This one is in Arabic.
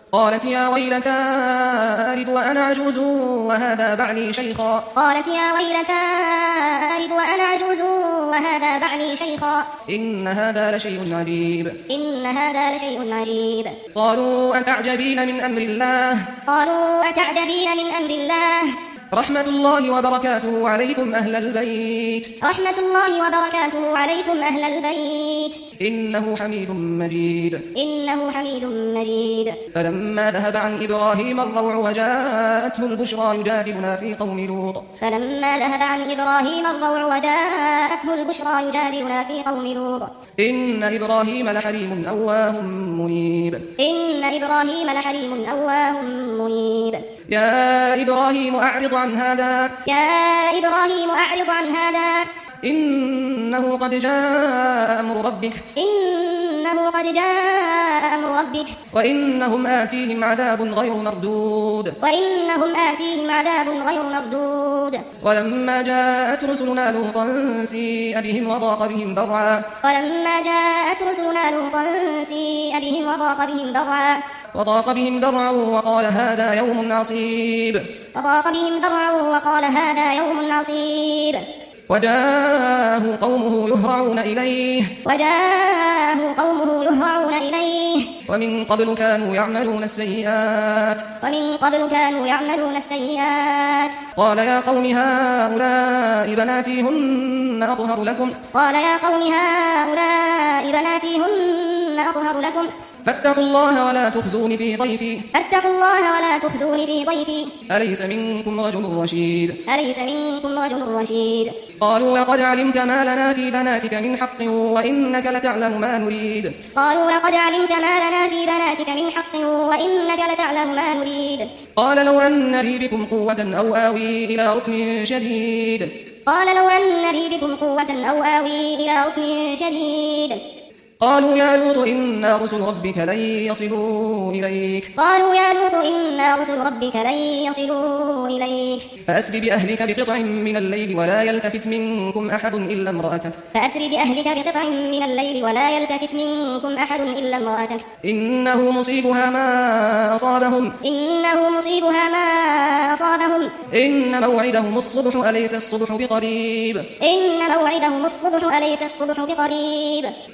قالت يا ويلتى ألد وأنا عجوز وهذا بعلي شيخا قالت يا ويلتى ألد وأنا عجوز وهذا بعلي شيخا إن هذا لشيء عجيب إن هذا لشيء عجيب قالوا أتعجبين من أمر الله قالوا أتعجبين من أمر الله رحمة الله وبركاته عليكم أهل البيت رحمة الله وبركاته عليكم أهل البيت إنه حميد مجيد إنه حميد مجيد فلما ذهب عن إبراهيم الروع وجاءته البشرى يجادلنا في قوم لوط فلما ذهب عن إبراهيم الروع وجاءته البشرى يجادلنا في قوم لوط إن إبراهيم لحليم أواه منيب إن إبراهيم لحليم أواه منيب يا إبراهيم أعرض عن هذا يا إبراهيم أعرض عن هذا إنه قد جاء أمر ربك إنه قد جاء أمر ربك وإنهم آتيهم عذاب غير مردود وإنهم آتيهم عذاب غير مردود ولما جاءت رسلنا لوطا سيء بهم وضاق بهم ذرعا ولما جاءت رسلنا لوطا سيء بهم وضاق بهم ذرعا وقال هذا يوم عصيب وقال هذا يوم عصيب وجاءه قومه يهرعون إليه ومن قبل كانوا يعملون السيئات قال يا قوم هؤلاء بناتي هن أطهر لكم فاتقوا الله ولا تخزوني في ضيفي أليس منكم رجل رشيد قالوا لقد علمت ما لنا في بناتك من حق وإنك لتعلم ما نريد قال لو أن لي بكم قوة أو آوي إلى ركن شديد قالوا يا لوط إنا رسل ربك لن يصلوا إليك فأسر بأهلك بقطع من الليل ولا يلتفت منكم أحد إلا امرأتك إنه مصيبها ما أصابهم إن موعدهم الصبح أليس الصبح بقريب